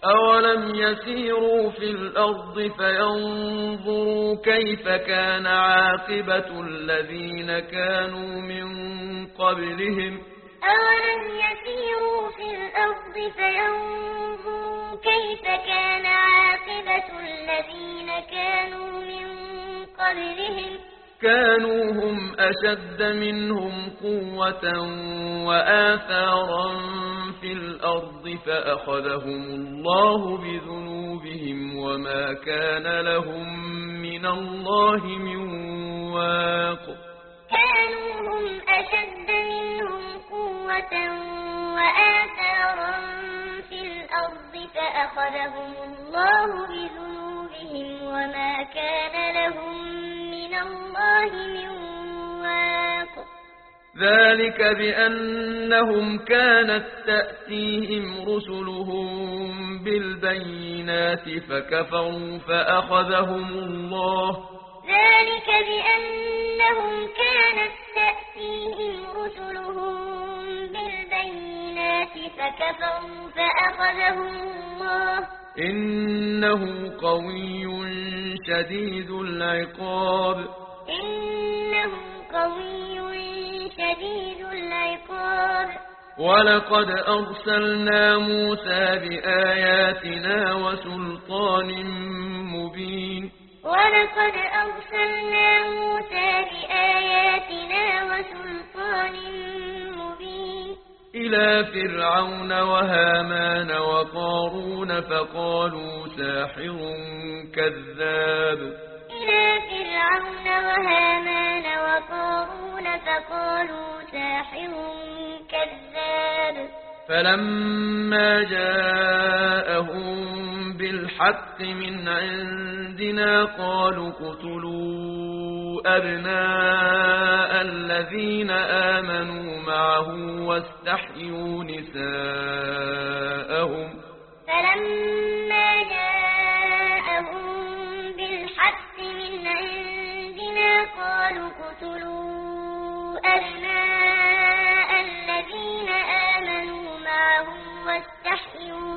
أولم يسيروا في الأرض فينظروا كيف كان عاقبة الذين كانوا من قبلهم أولم يسيروا في الأرض فينظروا كيف كان عاقبة الذين كانوا من قبلهم كانوا هم أشد منهم قوة وآثارا في الأرض فأخذهم الله بذنوبهم وما كان لهم من الله من واق كانوا هم أشد منهم قوة وآثارا في الأرض فأخذهم الله بذنوبهم وما كان لهم من الله من واق ذلك بأنهم كانت تأتيهم رسلهم بالبينات فكفروا فأخذهم الله ذلك بأنهم كانت تأتيهم رسلهم بالبينات فكفروا فأخذهم الله إنه قوي شديد العقاب إنه قوي شديد العقاب ولقد أرسلنا موسى بآياتنا وسلطان مبين ولقد أرسلنا موسى بآياتنا وسلطان مبين إلى فرعون وهامان وقارون فقالوا ساحر كذاب إلى فرعون وهامان وقارون فقالوا ساحر كذاب فلما جاءهم بالحق من عندنا قالوا اقتلوا أبناء الذين آمنوا معه واستحيوا نساءهم فلما جاءهم بالحق من عندنا قالوا اقتلوا أبناء الذين آمنوا معه واستحيوا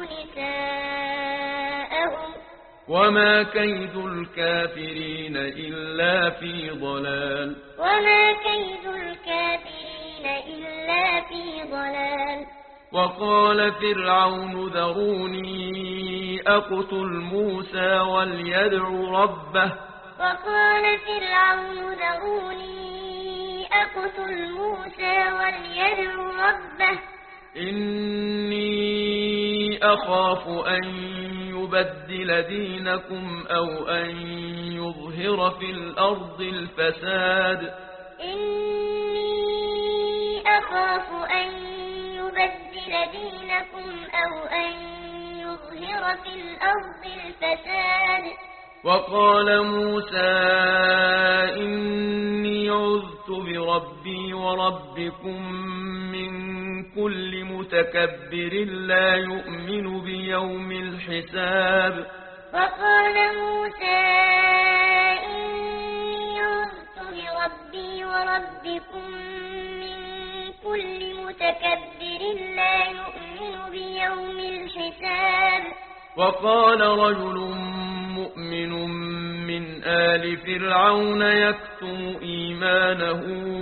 نساءهم وما كيد الكافرين إلا في ضلال وما كيد الكافرين إلا في ضلال وقال فرعون ذروني أقتل موسى وليدع ربه وقال فرعون ذروني أقتل موسى وليدع ربه إني أخاف أن يبدل دينكم أو أن يظهر في الأرض الفساد إني أخاف أن يبدل دينكم أو أن يظهر في الأرض الفساد وقال موسى إني عذت بربي وربكم من كل متكبر لا يؤمن بيوم الحساب وقال موسى إني عذت بربي وربكم من كل متكبر لا يؤمن بيوم الحساب وقال رجل مؤمن من آل فرعون يكتم إيمانه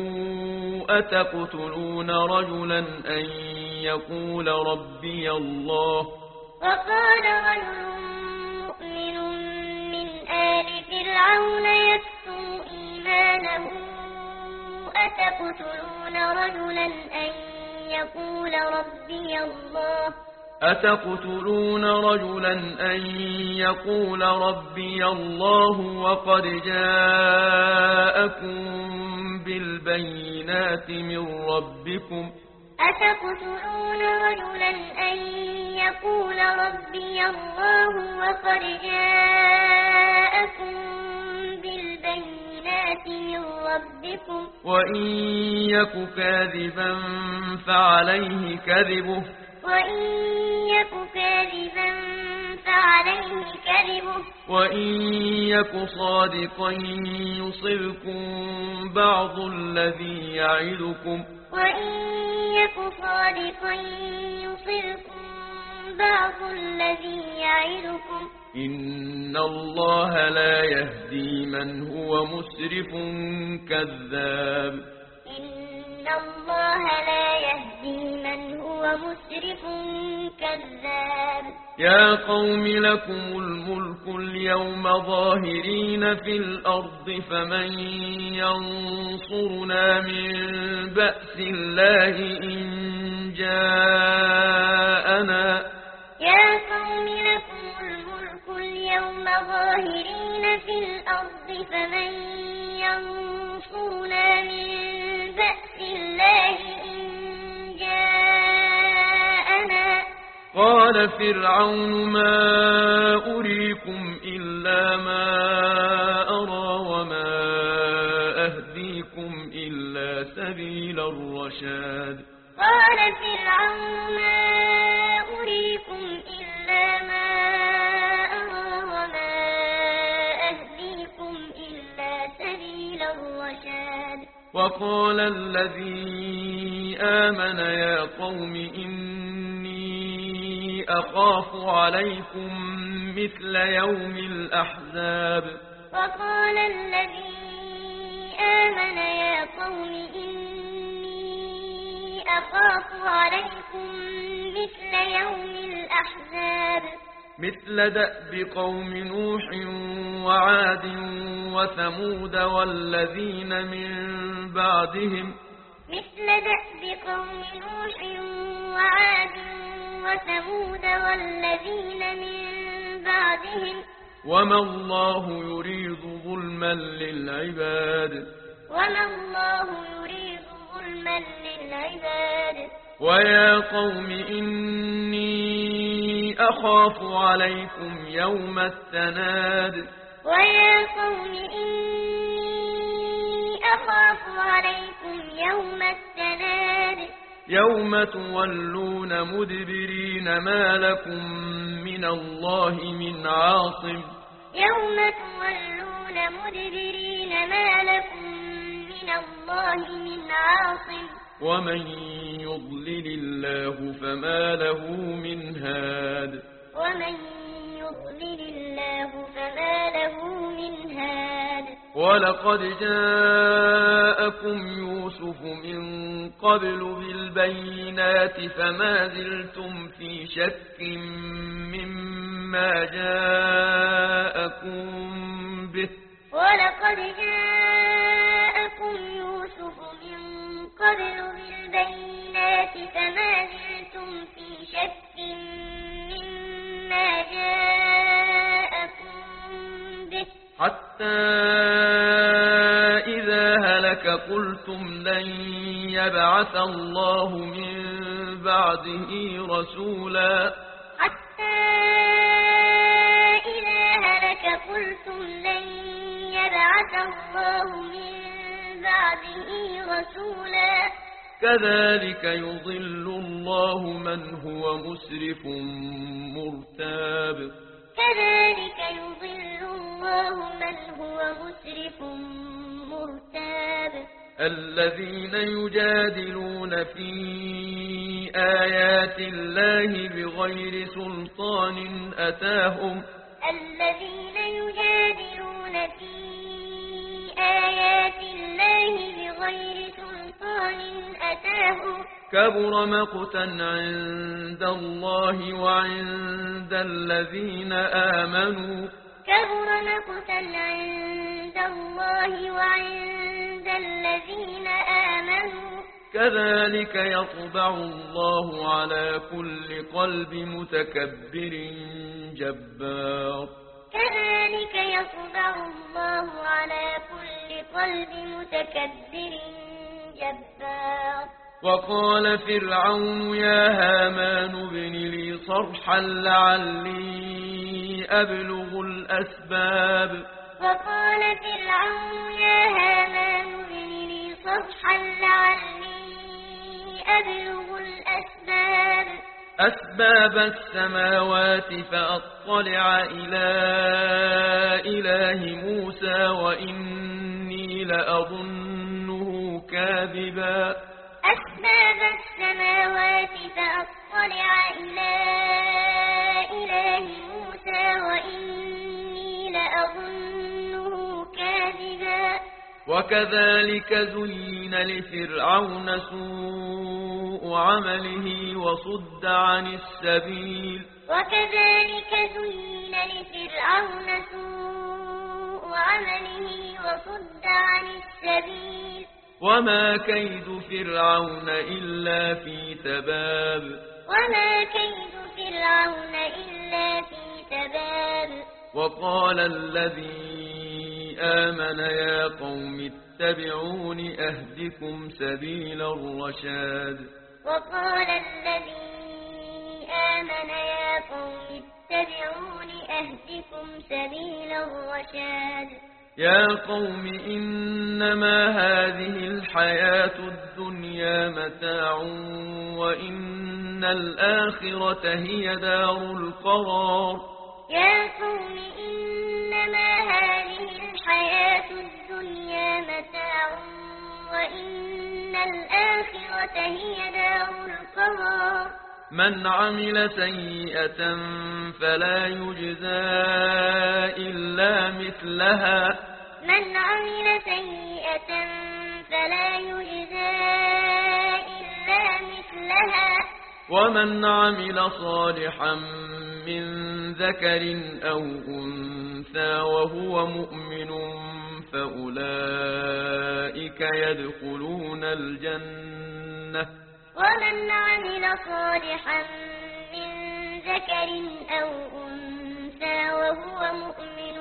أتقتلون رجلا أن يقول ربي الله وقال رجل مؤمن من آل فرعون يكتم إيمانه أتقتلون رجلا أن يقول ربي الله أتقتلون رجلا أن يقول ربي الله وقد جاءكم بالبينات من ربكم أتقتلون رجلا أن يقول ربي الله وقد جاءكم بالبينات من ربكم وإن يك كاذبا فعليه كذبه وإن يك كاذبا فعليه كذبه وإن يك صادقا يصبكم بعض الذي يعدكم وإن يك صادقا يصبكم بعض الذي يعدكم إن الله لا يهدي من هو مسرف كذاب إن الله لا يهدي من هو مسرف كذاب يا قوم لكم الملك اليوم ظاهرين في الأرض فمن ينصرنا من بأس الله إن جاءنا يا قوم لكم الملك اليوم ظاهرين في الأرض فمن ينصرنا من بأس الله إن جاءنا قال فرعون ما أريكم إلا ما أرى وما أهديكم إلا سبيل الرشاد قال فرعون ما أريكم إلا ما أرى وما أهديكم إلا سبيل الرشاد وقال الذي آمن يا قوم إني أخاف عليكم مثل يوم الأحزاب وقال الذي آمن يا قوم إني أخاف عليكم مثل يوم الأحزاب مثل دأب قوم نوح وعاد وثمود والذين من بعدهم مثل دأب قوم نوح وعاد وثمود والذين من بعدهم وما الله يريد ظلما للعباد وما الله يريد ظلما للعباد ويا قوم إني أخاف عليكم يوم التناد ويا قوم إني أخاف عليكم يوم التناد يوم تولون مدبرين ما لكم من الله من عاصم يوم تولون مدبرين ما لكم من الله من عاصم ومن يضلل الله فما له من هاد ومن يضلل الله فما له من هاد ولقد جاءكم يوسف من قبل بالبينات فما زلتم في شك مما جاءكم به ولقد جاءكم يوسف من قبل بالبينات فما زلتم في شك مما جاءكم به حتى إذا هلك قلتم لن يبعث الله من بعده رسولا حتى إذا هلك قلتم لن يبعث الله من بعده رسولا كذلك يضل الله من هو مسرف مرتاب كذلك يضل الله من هو مسرف مرتاب الذين يجادلون في آيات الله بغير سلطان أتاهم الذين يجادلون في آيات الله بغير سلطان أتاهم كبر مقتا عند الله وعند الذين آمنوا كبر مقتا عند الله وعند الذين آمنوا كذلك يطبع الله على كل قلب متكبر جبار كذلك يطبع الله على كل قلب متكبر جبار وقال فرعون يا هامان ابن لي صرحا لعلي أبلغ الأسباب وقال فرعون يا هامان ابن لي صرحا لعلي أبلغ الأسباب أسباب السماوات فأطلع إلى إله موسى وإني لأظنه كاذبا أسباب السماوات فأطلع إلى إله موسى وكذلك زين لفرعون سوء عمله وصد عن السبيل وكذلك زين لفرعون سوء عمله وصد عن السبيل وما كيد فرعون إلا في تباب وما كيد فرعون إلا في تباب وقال الذي آمن يا قوم اتبعون أهدكم سبيل الرشاد وقال الذي آمن يا قوم اتبعون أهدكم سبيل الرشاد يا قوم إنما هذه الحياة الدنيا متاع وإن الآخرة هي دار القرار يا قوم إنما هذه الحياة الدنيا متاع وإن الآخرة هي دار القرار من عمل سيئة فلا يجزى إلا مثلها من عمل سيئة فلا يجزى إلا مثلها ومن عمل صالحا من ذكر أو أنثى وهو مؤمن فأولئك يدخلون الجنة ومن عمل صالحا من ذكر أو أنثى وهو مؤمن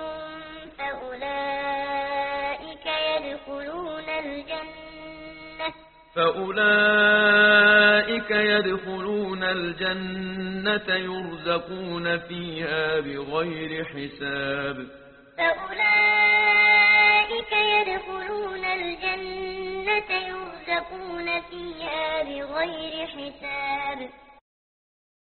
فأولئك يدخلون الجنة يرزقون فيها بغير حساب فأولئك يدخلون الجنة يرزقون فيها بغير حساب